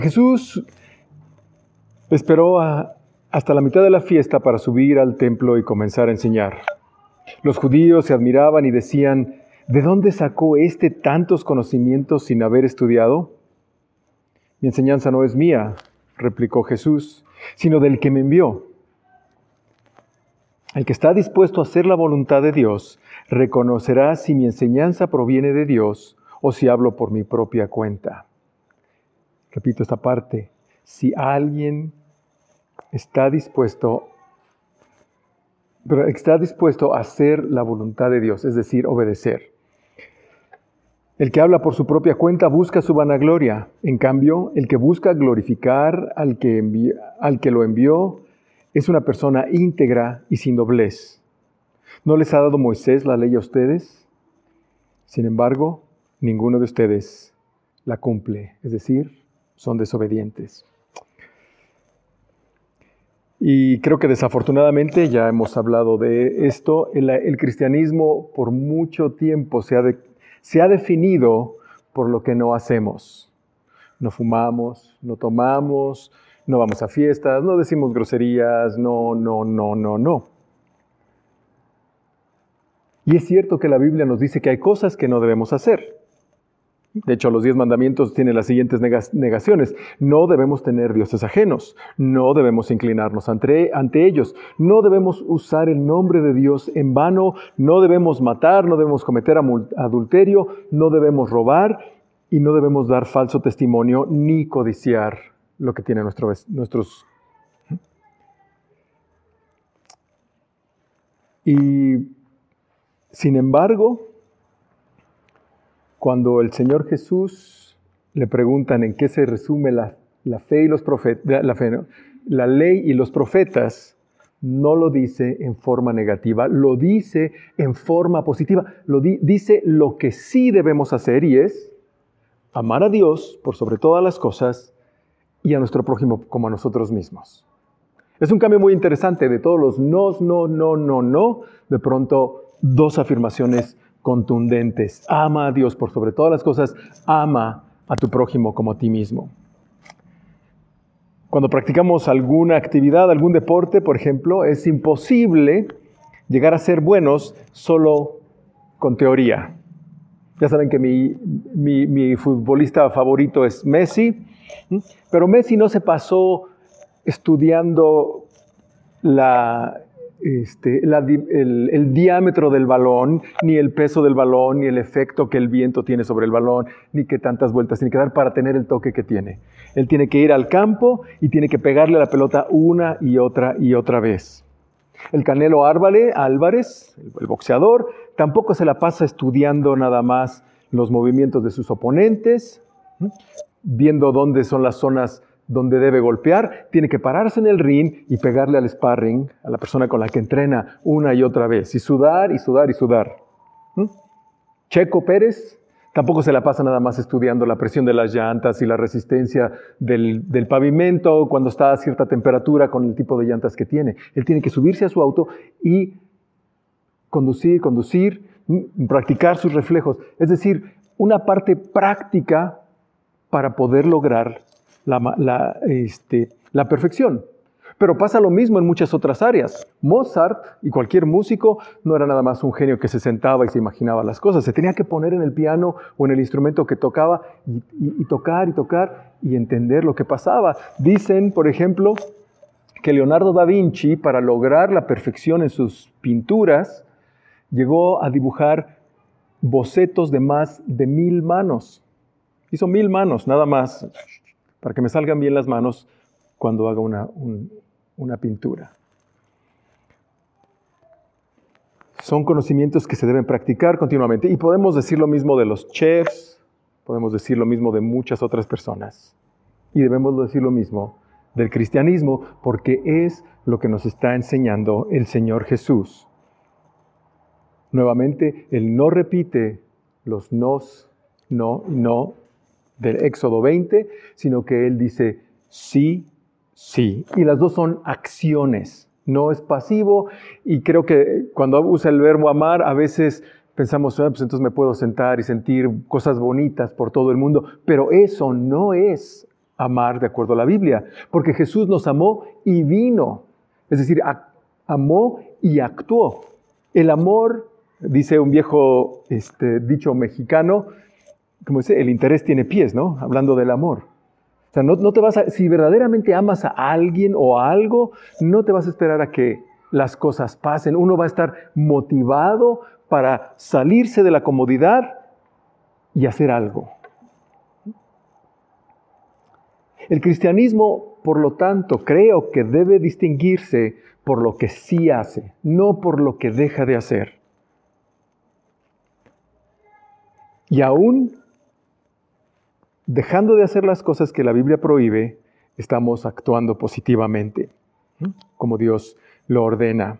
Jesús esperó hasta la mitad de la fiesta para subir al templo y comenzar a enseñar. Los judíos se admiraban y decían, ¿de dónde sacó tantos conocimientos sin haber estudiado? Mi enseñanza no es mía, replicó Jesús, sino del que me envió. El que está dispuesto a hacer la voluntad de Dios reconocerá si mi enseñanza proviene de Dios o si hablo por mi propia cuenta. Repito esta parte. Si alguien está dispuesto a hacer la voluntad de Dios, es decir, obedecer. El que habla por su propia cuenta busca su vanagloria. En cambio, el que busca glorificar al que lo envió es una persona íntegra y sin doblez. ¿No les ha dado Moisés la ley a ustedes? Sin embargo, ninguno de ustedes la cumple, es decir, son desobedientes. Y creo que desafortunadamente, ya hemos hablado de esto, el cristianismo por mucho tiempo se ha definido por lo que no hacemos. No fumamos, no tomamos, no vamos a fiestas, no decimos groserías, no. Y es cierto que la Biblia nos dice que hay cosas que no debemos hacer. De hecho, los 10 mandamientos tienen las siguientes negaciones. No debemos tener dioses ajenos. No debemos inclinarnos ante ellos. No debemos usar el nombre de Dios en vano. No debemos matar. No debemos cometer adulterio. No debemos robar. Y no debemos dar falso testimonio ni codiciar lo que tienen nuestros. Y, sin embargo, cuando el Señor Jesús le preguntan en qué se resume la fe y los profetas, la ley y los profetas, no lo dice en forma negativa, lo dice en forma positiva, dice lo que sí debemos hacer y es amar a Dios por sobre todas las cosas y a nuestro prójimo como a nosotros mismos. Es un cambio muy interesante de todos los no, de pronto 2 afirmaciones contundentes. Ama a Dios por sobre todas las cosas, ama a tu prójimo como a ti mismo. Cuando practicamos alguna actividad, algún deporte, por ejemplo, es imposible llegar a ser buenos solo con teoría. Ya saben que mi futbolista favorito es Messi, pero Messi no se pasó estudiando el diámetro del balón, ni el peso del balón, ni el efecto que el viento tiene sobre el balón, ni que tantas vueltas tiene que dar para tener el toque que tiene. Él tiene que ir al campo y tiene que pegarle a la pelota una y otra vez. El Canelo Álvarez, el boxeador, tampoco se la pasa estudiando nada más los movimientos de sus oponentes, viendo dónde son las zonas donde debe golpear, tiene que pararse en el ring y pegarle al sparring, a la persona con la que entrena una y otra vez, y sudar. Checo Pérez tampoco se la pasa nada más estudiando la presión de las llantas y la resistencia del pavimento cuando está a cierta temperatura con el tipo de llantas que tiene. Él tiene que subirse a su auto y conducir, practicar sus reflejos. Es decir, una parte práctica para poder lograr la perfección. Pero pasa lo mismo en muchas otras áreas. Mozart y cualquier músico no era nada más un genio que se sentaba y se imaginaba las cosas. Se tenía que poner en el piano o en el instrumento que tocaba y tocar y entender lo que pasaba. Dicen, por ejemplo, que Leonardo da Vinci, para lograr la perfección en sus pinturas, llegó a dibujar bocetos de más de 1000 manos. Hizo 1000 manos, nada más, para que me salgan bien las manos cuando haga una pintura. Son conocimientos que se deben practicar continuamente. Y podemos decir lo mismo de los chefs, podemos decir lo mismo de muchas otras personas. Y debemos decir lo mismo del cristianismo, porque es lo que nos está enseñando el Señor Jesús. Nuevamente, Él no repite los nos, no del Éxodo 20, sino que Él dice sí, sí. Y las dos son acciones, no es pasivo. Y creo que cuando usa el verbo amar, a veces pensamos, pues entonces me puedo sentar y sentir cosas bonitas por todo el mundo. Pero eso no es amar de acuerdo a la Biblia, porque Jesús nos amó y vino, es decir, amó y actuó. El amor, dice un viejo dicho mexicano, como dice, el interés tiene pies, ¿no? Hablando del amor. O sea, no te vas si verdaderamente amas a alguien o a algo, no te vas a esperar a que las cosas pasen. Uno va a estar motivado para salirse de la comodidad y hacer algo. El cristianismo, por lo tanto, creo que debe distinguirse por lo que sí hace, no por lo que deja de hacer. Y aún dejando de hacer las cosas que la Biblia prohíbe, estamos actuando positivamente, como Dios lo ordena.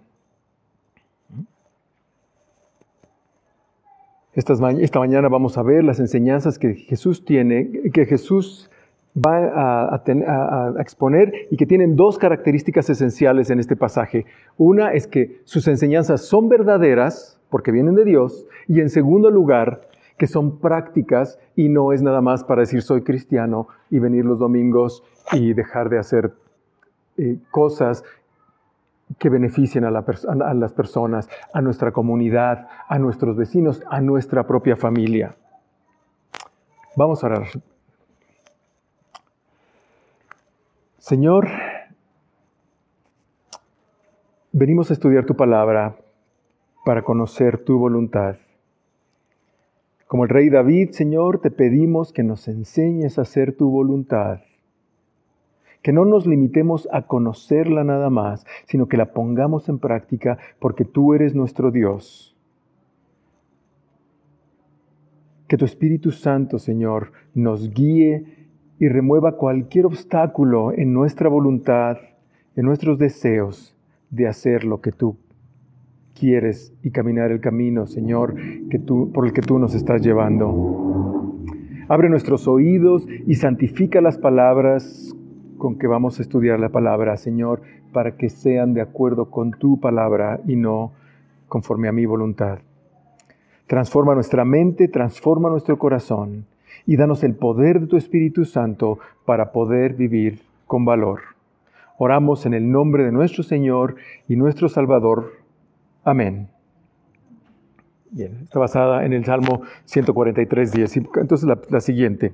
Esta mañana vamos a ver las enseñanzas que Jesús tiene, que Jesús va a exponer y que tienen dos características esenciales en este pasaje. Una es que sus enseñanzas son verdaderas porque vienen de Dios, y en segundo lugar, que son prácticas y no es nada más para decir soy cristiano y venir los domingos y dejar de hacer cosas que beneficien a las personas, a nuestra comunidad, a nuestros vecinos, a nuestra propia familia. Vamos a orar. Señor, venimos a estudiar tu palabra para conocer tu voluntad. Como el rey David, Señor, te pedimos que nos enseñes a hacer tu voluntad. Que no nos limitemos a conocerla nada más, sino que la pongamos en práctica porque tú eres nuestro Dios. Que tu Espíritu Santo, Señor, nos guíe y remueva cualquier obstáculo en nuestra voluntad, en nuestros deseos de hacer lo que tú quieres y caminar el camino, Señor, por el que tú nos estás llevando. Abre nuestros oídos y santifica las palabras con que vamos a estudiar la palabra, Señor, para que sean de acuerdo con tu palabra y no conforme a mi voluntad. Transforma nuestra mente, transforma nuestro corazón y danos el poder de tu Espíritu Santo para poder vivir con valor. Oramos en el nombre de nuestro Señor y nuestro Salvador. Amén. Bien, está basada en el Salmo 143:10. Entonces la siguiente.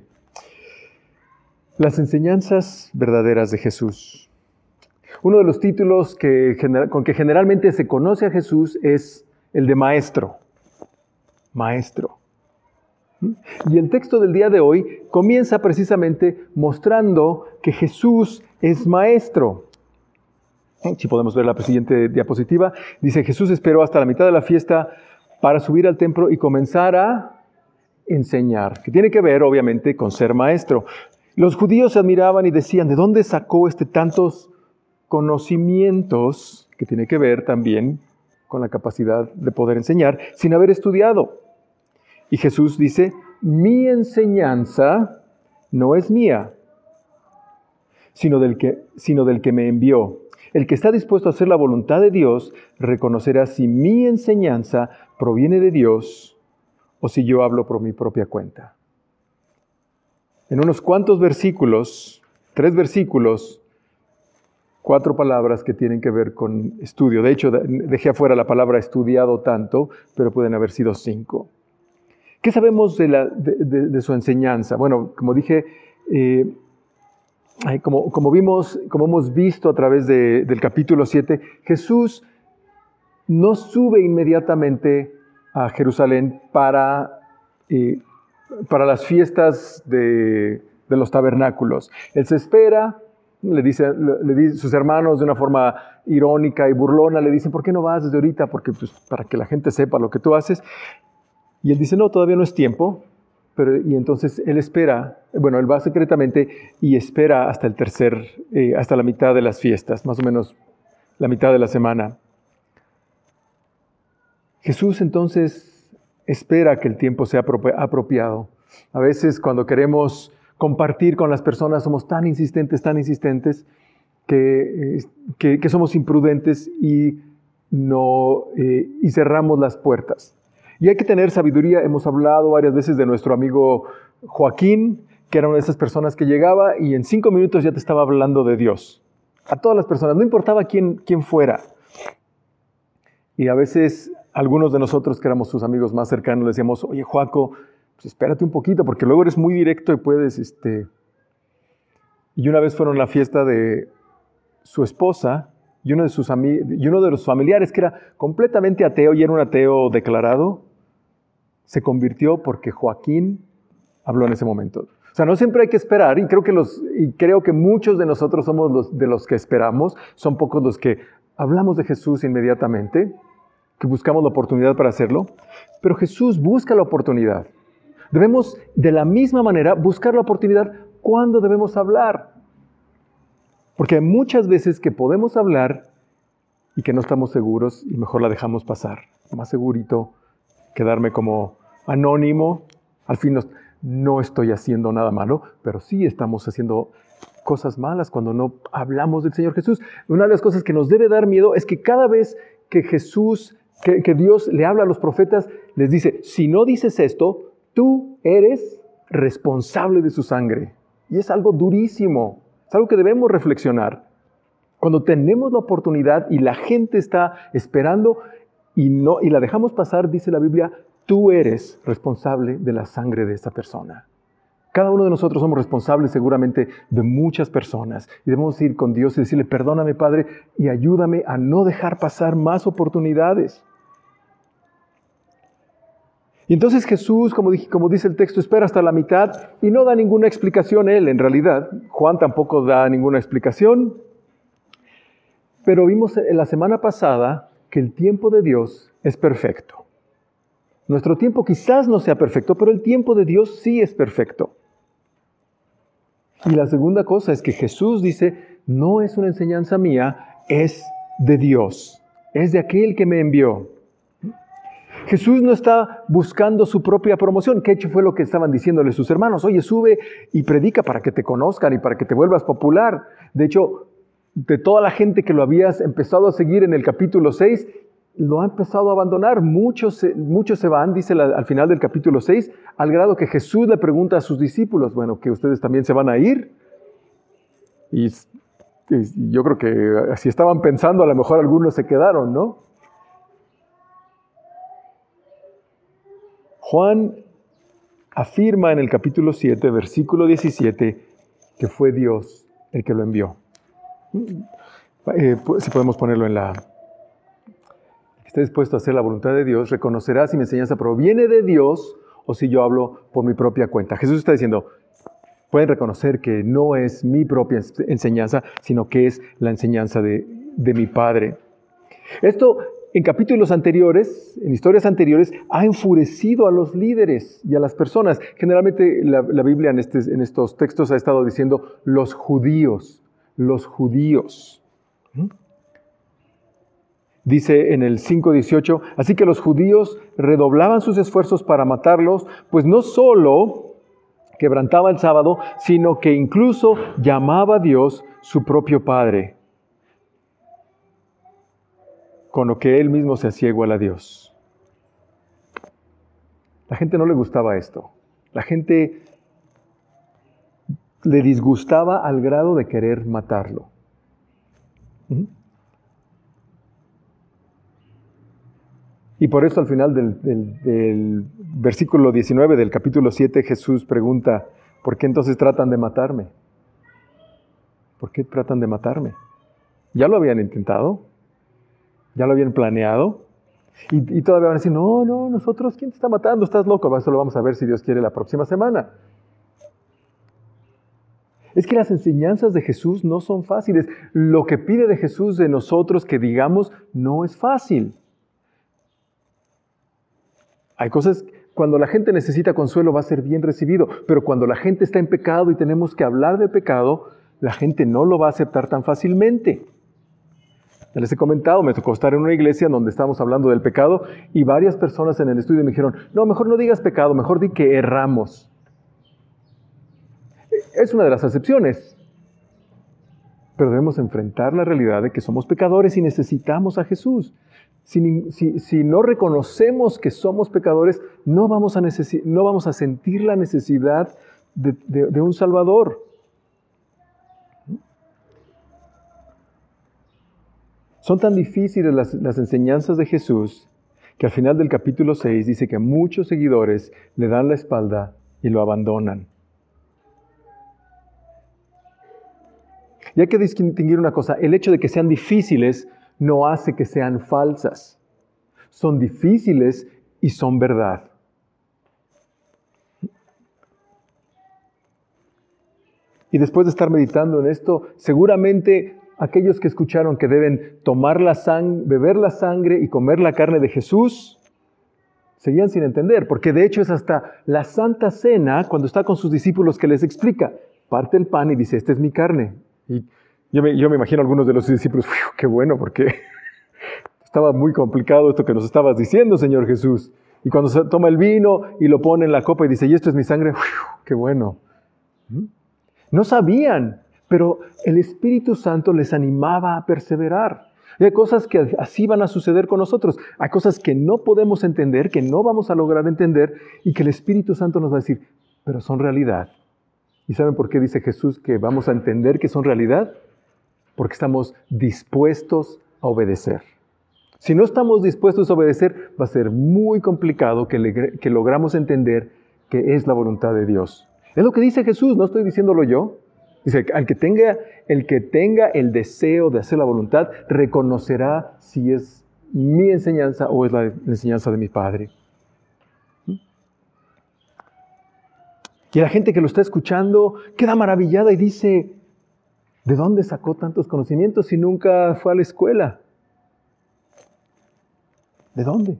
Las enseñanzas verdaderas de Jesús. Uno de los títulos con que generalmente se conoce a Jesús es el de maestro. Maestro. Y el texto del día de hoy comienza precisamente mostrando que Jesús es maestro. Si podemos ver la siguiente diapositiva, dice: Jesús esperó hasta la mitad de la fiesta para subir al templo y comenzar a enseñar, que tiene que ver obviamente con ser maestro. Los judíos se admiraban y decían: ¿de dónde sacó tantos conocimientos? Que tiene que ver también con la capacidad de poder enseñar sin haber estudiado. Y Jesús dice: mi enseñanza no es mía, sino del que me envió. El que está dispuesto a hacer la voluntad de Dios reconocerá si mi enseñanza proviene de Dios o si yo hablo por mi propia cuenta. En unos cuantos versículos, 3 versículos, 4 palabras que tienen que ver con estudio. De hecho, dejé afuera la palabra estudiado tanto, pero pueden haber sido 5. ¿Qué sabemos de su enseñanza? Bueno, como dije, como hemos visto a través del capítulo 7, Jesús no sube inmediatamente a Jerusalén para las fiestas de los tabernáculos. Él se espera, le dice sus hermanos de una forma irónica y burlona, le dicen: ¿por qué no vas desde ahorita? Porque para que la gente sepa lo que tú haces. Y él dice: no, todavía no es tiempo. Y entonces él espera, él va secretamente y espera hasta la mitad de las fiestas, más o menos la mitad de la semana. Jesús entonces espera que el tiempo sea apropiado. A veces cuando queremos compartir con las personas somos tan insistentes, que somos imprudentes y cerramos las puertas. Y hay que tener sabiduría. Hemos hablado varias veces de nuestro amigo Joaquín, que era una de esas personas que llegaba y en 5 minutos ya te estaba hablando de Dios. A todas las personas, no importaba quién fuera. Y a veces algunos de nosotros que éramos sus amigos más cercanos le decíamos, oye, Joaco, pues espérate un poquito porque luego eres muy directo y puedes... Y una vez fueron a la fiesta de su esposa y uno de los familiares que era completamente ateo y era un ateo declarado, se convirtió porque Joaquín habló en ese momento. O sea, no siempre hay que esperar y creo que muchos de nosotros somos de los que esperamos, son pocos los que hablamos de Jesús inmediatamente, que buscamos la oportunidad para hacerlo, pero Jesús busca la oportunidad. Debemos, de la misma manera, buscar la oportunidad cuando debemos hablar. Porque hay muchas veces que podemos hablar y que no estamos seguros y mejor la dejamos pasar. Más segurito quedarme como anónimo. Al fin no estoy haciendo nada malo, pero sí estamos haciendo cosas malas cuando no hablamos del Señor Jesús. Una de las cosas que nos debe dar miedo es que cada vez que que Dios le habla a los profetas, les dice, si no dices esto, tú eres responsable de su sangre. Y es algo durísimo, es algo que debemos reflexionar. Cuando tenemos la oportunidad y la gente está esperando y la dejamos pasar, dice la Biblia, tú eres responsable de la sangre de esa persona. Cada uno de nosotros somos responsables seguramente de muchas personas y debemos ir con Dios y decirle, perdóname, Padre, y ayúdame a no dejar pasar más oportunidades. Y entonces Jesús, como dice el texto, espera hasta la mitad y no da ninguna explicación él, en realidad. Juan tampoco da ninguna explicación. Pero vimos la semana pasada que el tiempo de Dios es perfecto. Nuestro tiempo quizás no sea perfecto, pero el tiempo de Dios sí es perfecto. Y la segunda cosa es que Jesús dice, no es una enseñanza mía, es de Dios, es de aquel que me envió. Jesús no está buscando su propia promoción, que hecho fue lo que estaban diciéndole sus hermanos. Oye, sube y predica para que te conozcan y para que te vuelvas popular. De hecho, de toda la gente que lo habías empezado a seguir en el capítulo 6, lo ha empezado a abandonar. Muchos se van, dice al final del capítulo 6, al grado que Jesús le pregunta a sus discípulos, bueno, que ustedes también se van a ir. Y yo creo que si estaban pensando, a lo mejor algunos se quedaron, ¿no? Juan afirma en el capítulo 7, versículo 17, que fue Dios el que lo envió. Si podemos ponerlo en la... Esté dispuesto a hacer la voluntad de Dios, reconocerá si mi enseñanza proviene de Dios o si yo hablo por mi propia cuenta. Jesús está diciendo, pueden reconocer que no es mi propia enseñanza, sino que es la enseñanza de mi Padre. Esto en capítulos anteriores, en historias anteriores, ha enfurecido a los líderes y a las personas. Generalmente la Biblia en estos textos ha estado diciendo los judíos. Dice en el 5:18, así que los judíos redoblaban sus esfuerzos para matarlos, pues no solo quebrantaba el sábado, sino que incluso llamaba a Dios su propio Padre, con lo que él mismo se hacía igual a Dios. La gente no le gustaba esto. La gente le disgustaba al grado de querer matarlo. Y por eso al final del versículo 19 del capítulo 7, Jesús pregunta, ¿por qué entonces tratan de matarme? ¿Por qué tratan de matarme? ¿Ya lo habían intentado? ¿Ya lo habían planeado? Y todavía van a decir, no, nosotros, ¿quién te está matando? Estás loco. Eso lo vamos a ver si Dios quiere la próxima semana. Es que las enseñanzas de Jesús no son fáciles. Lo que pide de Jesús de nosotros que digamos no es fácil. Hay cosas, cuando la gente necesita consuelo va a ser bien recibido, pero cuando la gente está en pecado y tenemos que hablar del pecado, la gente no lo va a aceptar tan fácilmente. Ya les he comentado, me tocó estar en una iglesia donde estábamos hablando del pecado y varias personas en el estudio me dijeron, no, mejor no digas pecado, mejor di que erramos. Es una de las acepciones. Pero debemos enfrentar la realidad de que somos pecadores y necesitamos a Jesús. Si no reconocemos que somos pecadores, no vamos a sentir la necesidad de un Salvador. Son tan difíciles las enseñanzas de Jesús que al final del capítulo 6 dice que muchos seguidores le dan la espalda y lo abandonan. Y hay que distinguir una cosa, el hecho de que sean difíciles no hace que sean falsas. Son difíciles y son verdad. Y después de estar meditando en esto, seguramente aquellos que escucharon que deben beber la sangre y comer la carne de Jesús, seguían sin entender, porque de hecho es hasta la Santa Cena, cuando está con sus discípulos, que les explica, parte el pan y dice, esta es mi carne. Y yo me imagino a algunos de los discípulos, qué bueno, porque estaba muy complicado esto que nos estabas diciendo, Señor Jesús. Y cuando se toma el vino y lo pone en la copa y dice, y esto es mi sangre, qué bueno. No sabían, pero el Espíritu Santo les animaba a perseverar. Y hay cosas que así van a suceder con nosotros. Hay cosas que no podemos entender, que no vamos a lograr entender, y que el Espíritu Santo nos va a decir, pero son realidad. ¿Y saben por qué dice Jesús que vamos a entender que son realidad? Porque estamos dispuestos a obedecer. Si no estamos dispuestos a obedecer, va a ser muy complicado que logramos entender que es la voluntad de Dios. Es lo que dice Jesús, no estoy diciéndolo yo. Dice, el que tenga el deseo de hacer la voluntad, reconocerá si es mi enseñanza o es la enseñanza de mi Padre. Y la gente que lo está escuchando queda maravillada y dice, ¿de dónde sacó tantos conocimientos si nunca fue a la escuela? ¿De dónde?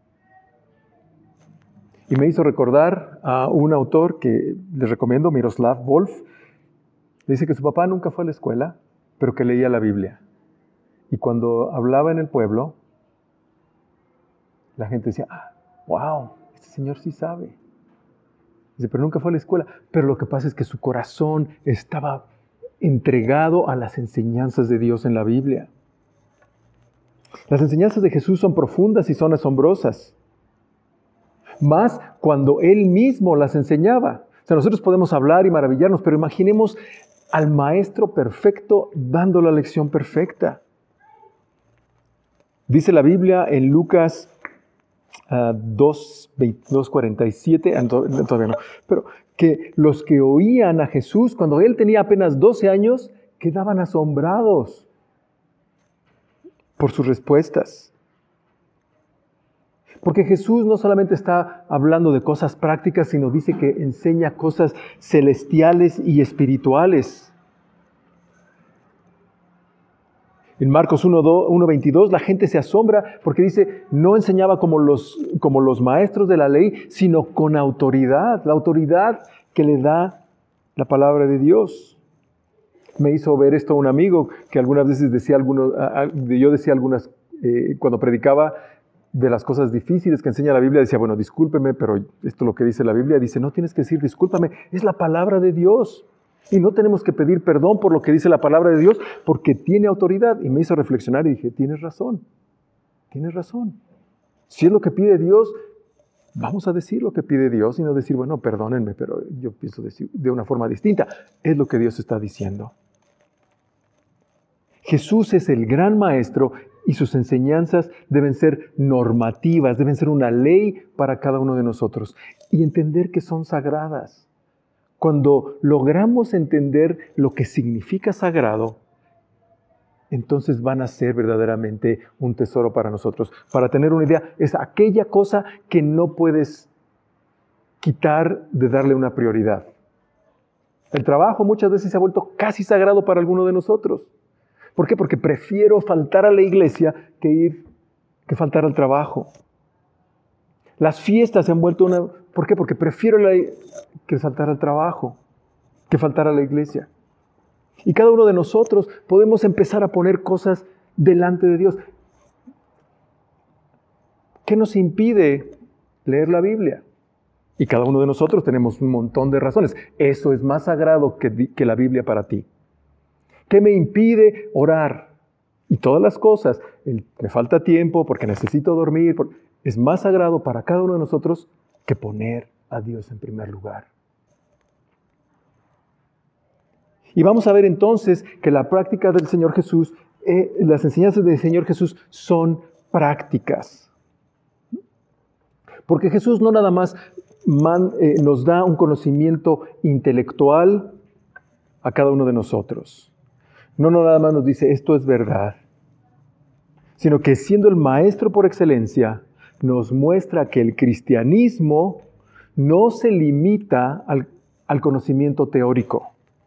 Y me hizo recordar a un autor que les recomiendo, Miroslav Volf. Dice que su papá nunca fue a la escuela, pero que leía la Biblia. Y cuando hablaba en el pueblo, la gente decía, wow, este señor sí sabe. Dice, pero nunca fue a la escuela. Pero lo que pasa es que su corazón estaba entregado a las enseñanzas de Dios en la Biblia. Las enseñanzas de Jesús son profundas y son asombrosas. Más cuando Él mismo las enseñaba. O sea, nosotros podemos hablar y maravillarnos, pero imaginemos al Maestro perfecto dando la lección perfecta. Dice la Biblia en Lucas 2:47, todavía no, pero que los que oían a Jesús cuando Él tenía apenas 12 años, quedaban asombrados por sus respuestas. Porque Jesús no solamente está hablando de cosas prácticas, sino dice que enseña cosas celestiales y espirituales. En Marcos 1:22 la gente se asombra porque dice, no enseñaba como los maestros de la ley, sino con autoridad, la autoridad que le da la palabra de Dios. Me hizo ver esto un amigo que algunas veces yo decía algunas, cuando predicaba, de las cosas difíciles que enseña la Biblia, decía, bueno, discúlpeme, pero esto es lo que dice la Biblia. Dice, no tienes que decir discúlpame, es la palabra de Dios. Y no tenemos que pedir perdón por lo que dice la palabra de Dios, porque tiene autoridad. Y me hizo reflexionar y dije, tienes razón. Si es lo que pide Dios, vamos a decir lo que pide Dios y no decir, bueno, perdónenme, pero yo pienso decir de una forma distinta. Es lo que Dios está diciendo. Jesús es el gran maestro y sus enseñanzas deben ser normativas, deben ser una ley para cada uno de nosotros y entender que son sagradas. Cuando logramos entender lo que significa sagrado, entonces van a ser verdaderamente un tesoro para nosotros. Para tener una idea, es aquella cosa que no puedes quitar de darle una prioridad. El trabajo muchas veces se ha vuelto casi sagrado para alguno de nosotros. ¿Por qué? Porque prefiero faltar a la iglesia que faltar al trabajo. Las fiestas se han vuelto ¿por qué? Porque prefiero que faltar al trabajo, que faltar a la iglesia. Y cada uno de nosotros podemos empezar a poner cosas delante de Dios. ¿Qué nos impide leer la Biblia? Y cada uno de nosotros tenemos un montón de razones. Eso es más sagrado que la Biblia para ti. ¿Qué me impide orar? Y todas las cosas, me falta tiempo porque necesito dormir, es más sagrado para cada uno de nosotros que poner a Dios en primer lugar. Y vamos a ver entonces que la práctica del Señor Jesús, las enseñanzas del Señor Jesús son prácticas. Porque Jesús no nada más nos da un conocimiento intelectual a cada uno de nosotros. No nada más nos dice, esto es verdad. Sino que siendo el maestro por excelencia, nos muestra que el cristianismo no se limita al conocimiento teórico.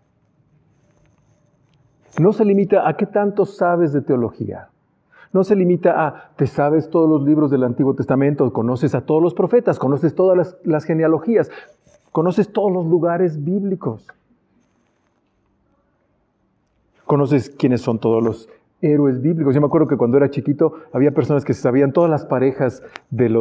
No se limita a qué tanto sabes de teología. No se limita a, te sabes todos los libros del Antiguo Testamento, conoces a todos los profetas, conoces todas las genealogías, conoces todos los lugares bíblicos. Conoces quiénes son todos los héroes bíblicos. Yo me acuerdo que cuando era chiquito había personas que se sabían todas las parejas del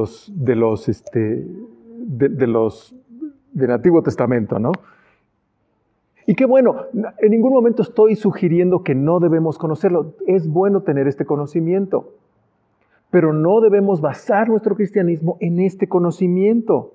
Antiguo Testamento, ¿no? Y qué bueno, en ningún momento estoy sugiriendo que no debemos conocerlo. Es bueno tener este conocimiento, pero no debemos basar nuestro cristianismo en este conocimiento.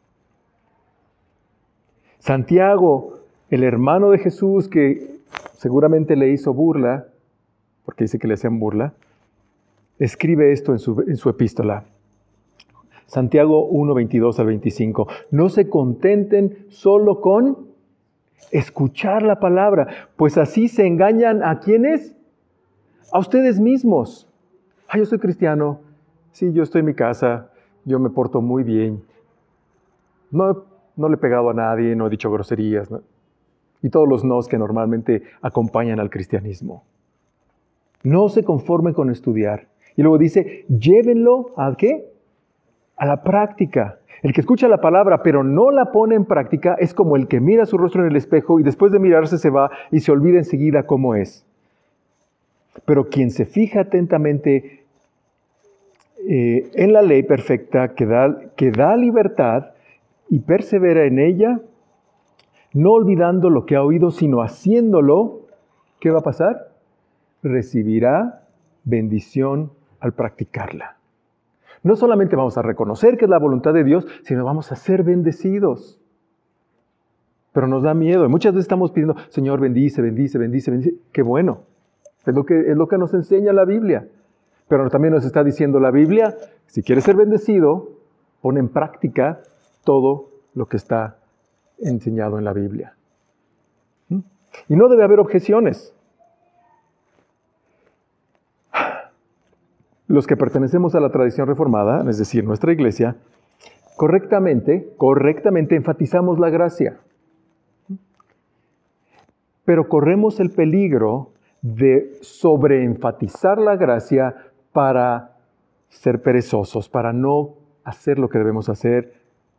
Santiago, el hermano de Jesús, que seguramente le hizo burla, porque dice que le hacían burla, escribe esto en su epístola. Santiago 1, 22 al 25. No se contenten solo con escuchar la palabra, pues así se engañan ¿a quiénes? A ustedes mismos. Yo soy cristiano, sí, yo estoy en mi casa, yo me porto muy bien. No le he pegado a nadie, no he dicho groserías, ¿no? Y todos los nos que normalmente acompañan al cristianismo. No se conformen con estudiar. Y luego dice, llévenlo ¿a qué? A la práctica. El que escucha la palabra pero no la pone en práctica es como el que mira su rostro en el espejo y después de mirarse se va y se olvida enseguida cómo es. Pero quien se fija atentamente en la ley perfecta que da libertad y persevera en ella, no olvidando lo que ha oído, sino haciéndolo, ¿qué va a pasar? Recibirá bendición al practicarla. No solamente vamos a reconocer que es la voluntad de Dios, sino vamos a ser bendecidos. Pero nos da miedo. Y muchas veces estamos pidiendo, Señor, bendice, bendice, bendice, bendice. Qué bueno. Es lo que nos enseña la Biblia. Pero también nos está diciendo la Biblia, si quieres ser bendecido, pon en práctica todo lo que está enseñado en la Biblia. Y no debe haber objeciones. Los que pertenecemos a la tradición reformada, es decir, nuestra iglesia, correctamente enfatizamos la gracia. Pero corremos el peligro de sobreenfatizar la gracia para ser perezosos, para no hacer lo que debemos hacer.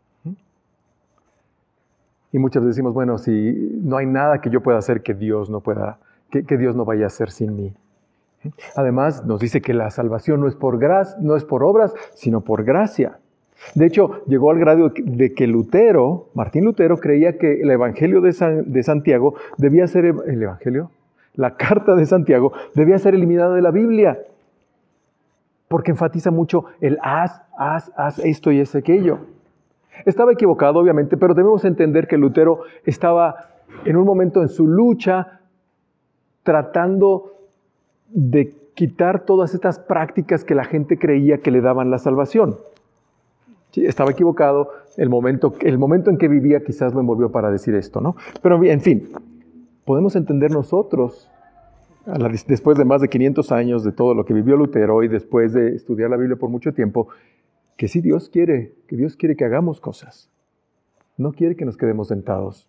Y muchas veces decimos, bueno, si no hay nada que yo pueda hacer que Dios no pueda, que Dios no vaya a hacer sin mí. Además, nos dice que la salvación no es por obras, sino por gracia. De hecho, llegó al grado de que Martín Lutero, creía que el Evangelio de Santiago debía ser, la carta de Santiago debía ser eliminada de la Biblia, porque enfatiza mucho el haz esto y es aquello. Estaba equivocado, obviamente, pero debemos entender que Lutero estaba en un momento en su lucha tratando de quitar todas estas prácticas que la gente creía que le daban la salvación. Sí, estaba equivocado, el momento en que vivía quizás lo envolvió para decir esto, ¿no? Pero en fin, podemos entender nosotros, después de más de 500 años de todo lo que vivió Lutero y después de estudiar la Biblia por mucho tiempo, que sí Dios quiere que hagamos cosas. No quiere que nos quedemos sentados.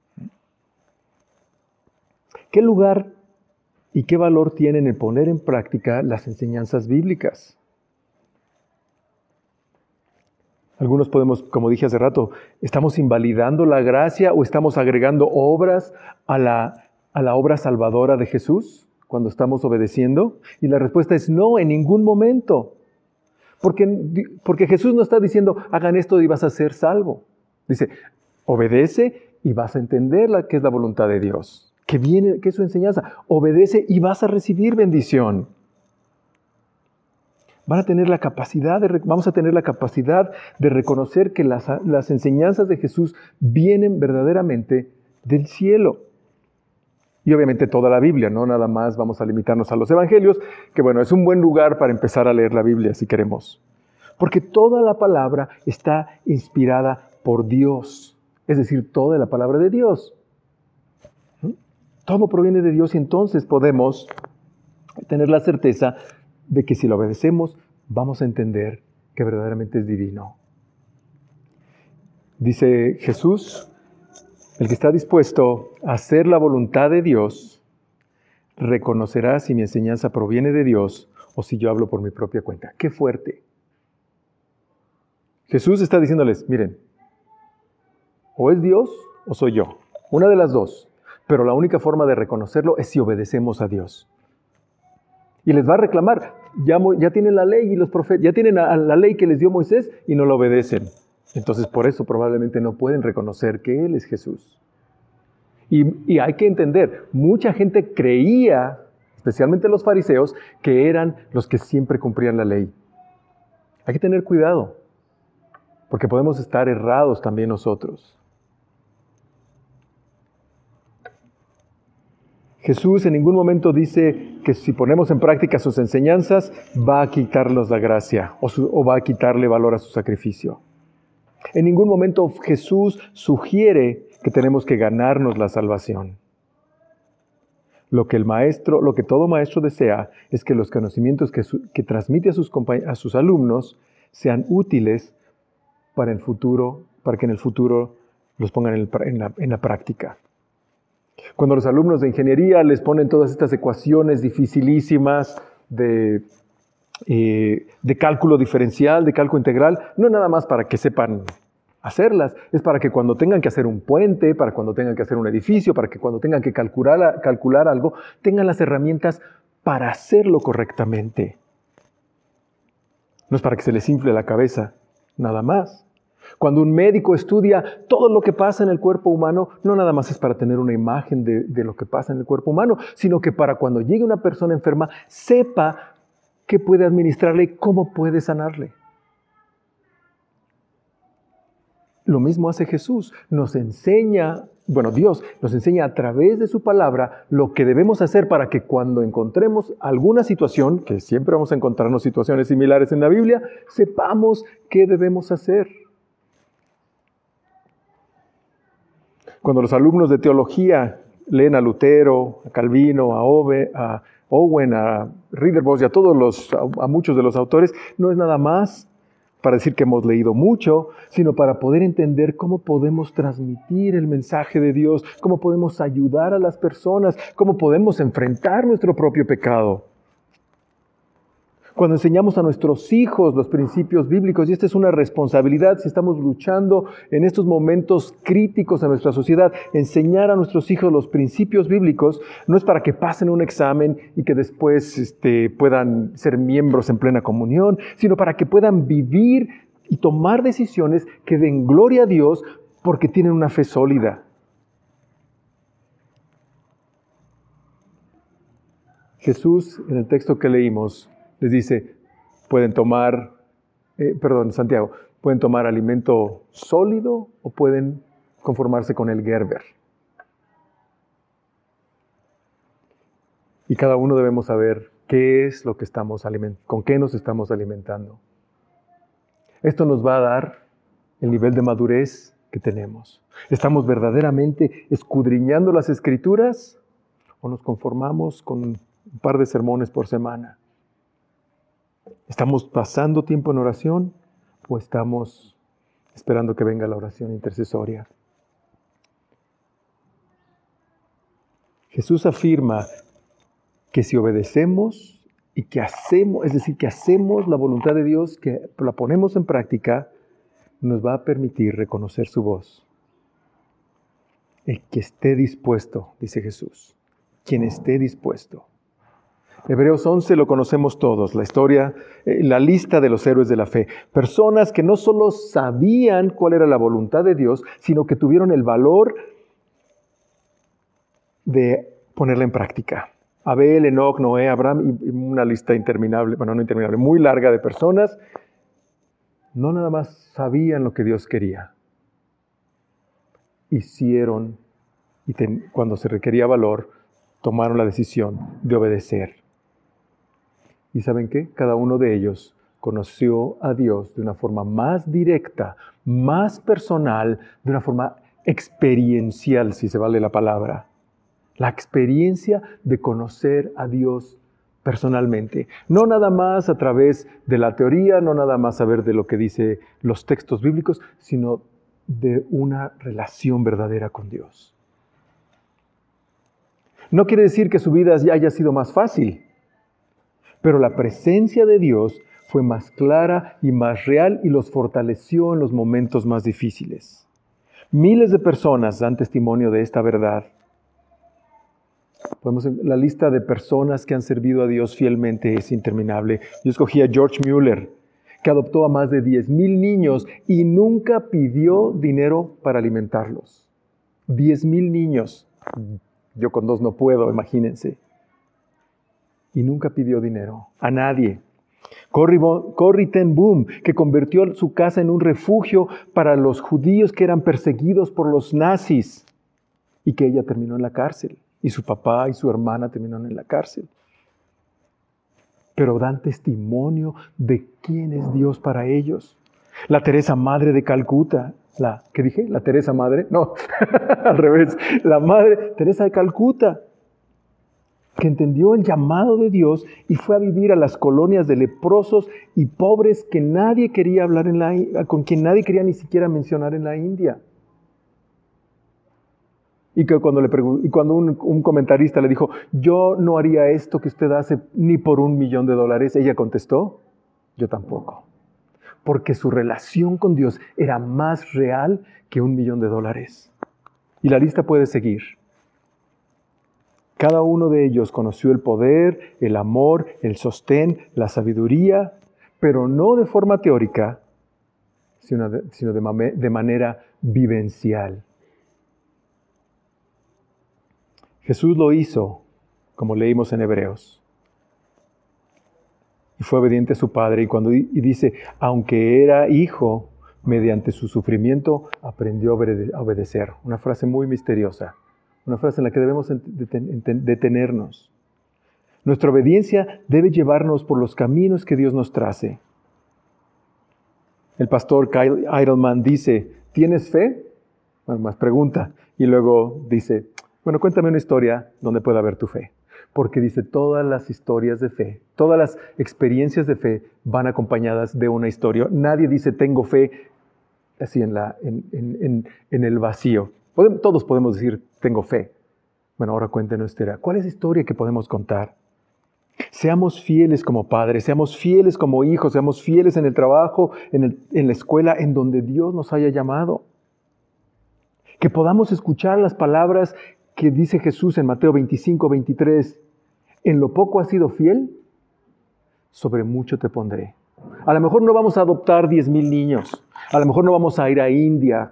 ¿Qué lugar y qué valor tienen el poner en práctica las enseñanzas bíblicas? Algunos podemos, como dije hace rato, ¿estamos invalidando la gracia o estamos agregando obras a la obra salvadora de Jesús cuando estamos obedeciendo? Y la respuesta es no, en ningún momento. Porque Jesús no está diciendo, hagan esto y vas a ser salvo. Dice, obedece y vas a entender qué es la voluntad de Dios. Que es su enseñanza. Obedece y vas a recibir bendición. Vamos a tener la capacidad de reconocer que las enseñanzas de Jesús vienen verdaderamente del cielo. Y obviamente toda la Biblia, no nada más vamos a limitarnos a los evangelios, que bueno, es un buen lugar para empezar a leer la Biblia si queremos. Porque toda la palabra está inspirada por Dios, es decir, toda la palabra de Dios. Todo proviene de Dios y entonces podemos tener la certeza de que si lo obedecemos, vamos a entender que verdaderamente es divino. Dice Jesús, el que está dispuesto a hacer la voluntad de Dios, reconocerá si mi enseñanza proviene de Dios o si yo hablo por mi propia cuenta. ¡Qué fuerte! Jesús está diciéndoles, miren, o es Dios o soy yo. Una de las dos. Pero la única forma de reconocerlo es si obedecemos a Dios. Y les va a reclamar, ya tienen la ley y los profetas, ya tienen la ley que les dio Moisés y no la obedecen. Entonces por eso probablemente no pueden reconocer que Él es Jesús. Y hay que entender, mucha gente creía, especialmente los fariseos, que eran los que siempre cumplían la ley. Hay que tener cuidado, porque podemos estar errados también nosotros. Jesús en ningún momento dice que si ponemos en práctica sus enseñanzas, va a quitarnos la gracia o va a quitarle valor a su sacrificio. En ningún momento Jesús sugiere que tenemos que ganarnos la salvación. Lo que todo maestro desea es que los conocimientos que transmite a sus alumnos sean útiles para el futuro, para que en el futuro los pongan en la práctica. Cuando los alumnos de ingeniería les ponen todas estas ecuaciones dificilísimas de cálculo diferencial, de cálculo integral, no es nada más para que sepan hacerlas, es para que cuando tengan que hacer un puente, para cuando tengan que hacer un edificio, para que cuando tengan que calcular algo, tengan las herramientas para hacerlo correctamente. No es para que se les infle la cabeza, nada más. Cuando un médico estudia todo lo que pasa en el cuerpo humano, no nada más es para tener una imagen de lo que pasa en el cuerpo humano, sino que para cuando llegue una persona enferma, sepa qué puede administrarle y cómo puede sanarle. Lo mismo hace Jesús. Dios nos enseña a través de su palabra lo que debemos hacer para que cuando encontremos alguna situación, que siempre vamos a encontrarnos situaciones similares en la Biblia, sepamos qué debemos hacer. Cuando los alumnos de teología leen a Lutero, a Calvino, a Owen, a Ridderbos y a muchos de los autores, no es nada más para decir que hemos leído mucho, sino para poder entender cómo podemos transmitir el mensaje de Dios, cómo podemos ayudar a las personas, cómo podemos enfrentar nuestro propio pecado. Cuando enseñamos a nuestros hijos los principios bíblicos, y esta es una responsabilidad si estamos luchando en estos momentos críticos en nuestra sociedad, enseñar a nuestros hijos los principios bíblicos no es para que pasen un examen y que después puedan ser miembros en plena comunión, sino para que puedan vivir y tomar decisiones que den gloria a Dios porque tienen una fe sólida. Jesús, en el texto que leímos, les dice, Santiago, pueden tomar alimento sólido o pueden conformarse con el Gerber. Y cada uno debemos saber qué es lo que con qué nos estamos alimentando. Esto nos va a dar el nivel de madurez que tenemos. ¿Estamos verdaderamente escudriñando las Escrituras o nos conformamos con un par de sermones por semana? ¿Estamos pasando tiempo en oración o estamos esperando que venga la oración intercesoria? Jesús afirma que si obedecemos y que hacemos, es decir, que hacemos la voluntad de Dios, que la ponemos en práctica, nos va a permitir reconocer su voz. El que esté dispuesto, dice Jesús, quien esté dispuesto. Hebreos 11 lo conocemos todos, la historia, la lista de los héroes de la fe. Personas que no solo sabían cuál era la voluntad de Dios, sino que tuvieron el valor de ponerla en práctica. Abel, Enoc, Noé, Abraham y una lista interminable, no interminable, muy larga de personas. No nada más sabían lo que Dios quería. Hicieron, y cuando se requería valor, tomaron la decisión de obedecer. ¿Y saben qué? Cada uno de ellos conoció a Dios de una forma más directa, más personal, de una forma experiencial, si se vale la palabra. La experiencia de conocer a Dios personalmente. No nada más a través de la teoría, no nada más saber de lo que dice los textos bíblicos, sino de una relación verdadera con Dios. No quiere decir que su vida ya haya sido más fácil, pero la presencia de Dios fue más clara y más real y los fortaleció en los momentos más difíciles. Miles de personas dan testimonio de esta verdad. La lista de personas que han servido a Dios fielmente es interminable. Yo escogí a George Mueller, que adoptó a más de 10,000 niños y nunca pidió dinero para alimentarlos. 10,000 niños. Yo con 2 no puedo, imagínense. Y nunca pidió dinero a nadie. Corrie ten Boom, que convirtió su casa en un refugio para los judíos que eran perseguidos por los nazis y que ella terminó en la cárcel. Y su papá y su hermana terminaron en la cárcel. Pero dan testimonio de quién es Dios para ellos. La Teresa Madre de Calcuta. ¿Qué dije? ¿La Teresa Madre? No, al revés. La Madre Teresa de Calcuta, que entendió el llamado de Dios y fue a vivir a las colonias de leprosos y pobres que nadie quería hablar con quien nadie quería ni siquiera mencionar en la India. Y que cuando un comentarista le dijo, yo no haría esto que usted hace ni por $1,000,000, ella contestó, yo tampoco. Porque su relación con Dios era más real que $1,000,000. Y la lista puede seguir. Cada uno de ellos conoció el poder, el amor, el sostén, la sabiduría, pero no de forma teórica, sino de manera vivencial. Jesús lo hizo, como leímos en Hebreos. Y fue obediente a su Padre. Y dice, aunque era hijo, mediante su sufrimiento aprendió a obedecer. Una frase muy misteriosa. Una frase en la que debemos detenernos. Nuestra obediencia debe llevarnos por los caminos que Dios nos trace. El pastor Kyle Idleman dice, ¿tienes fe? Bueno, más pregunta. Y luego dice, bueno, cuéntame una historia donde pueda haber tu fe. Porque dice, todas las historias de fe, todas las experiencias de fe van acompañadas de una historia. Nadie dice, tengo fe, así en el vacío. Todos podemos decir, tengo fe. Bueno, ahora cuéntenos historia. ¿Cuál es la historia que podemos contar? Seamos fieles como padres, seamos fieles como hijos, seamos fieles en el trabajo, en la escuela, en donde Dios nos haya llamado. Que podamos escuchar las palabras que dice Jesús en Mateo 25:23. En lo poco has sido fiel, sobre mucho te pondré. A lo mejor no vamos a adoptar 10,000 niños. A lo mejor no vamos a ir a India.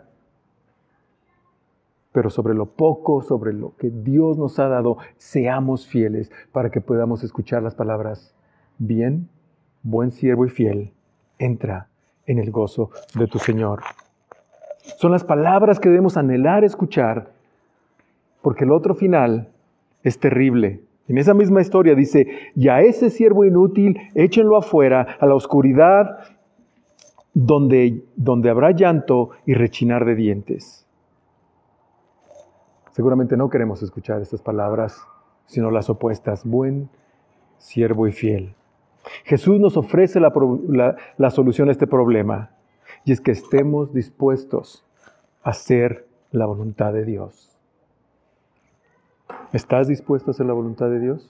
Pero sobre lo poco, sobre lo que Dios nos ha dado, seamos fieles para que podamos escuchar las palabras. Bien, buen siervo y fiel, entra en el gozo de tu Señor. Son las palabras que debemos anhelar escuchar, porque el otro final es terrible. En esa misma historia dice, y a ese siervo inútil, échenlo afuera, a la oscuridad, donde habrá llanto y rechinar de dientes. Seguramente no queremos escuchar estas palabras, sino las opuestas. Buen siervo y fiel. Jesús nos ofrece la solución a este problema, y es que estemos dispuestos a hacer la voluntad de Dios. ¿Estás dispuesto a hacer la voluntad de Dios?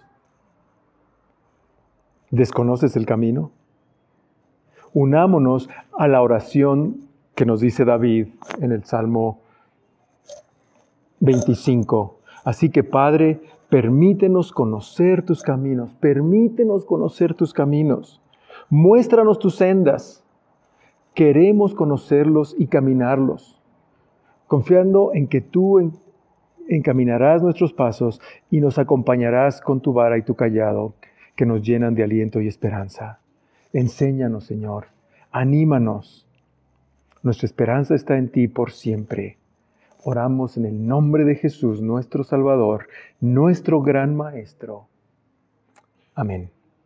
¿Desconoces el camino? Unámonos a la oración que nos dice David en el Salmo 25. Así que, Padre, permítenos conocer tus caminos. Permítenos conocer tus caminos. Muéstranos tus sendas. Queremos conocerlos y caminarlos, confiando en que tú encaminarás nuestros pasos y nos acompañarás con tu vara y tu cayado, que nos llenan de aliento y esperanza. Enséñanos, Señor. Anímanos. Nuestra esperanza está en ti por siempre. Oramos en el nombre de Jesús, nuestro Salvador, nuestro gran Maestro. Amén.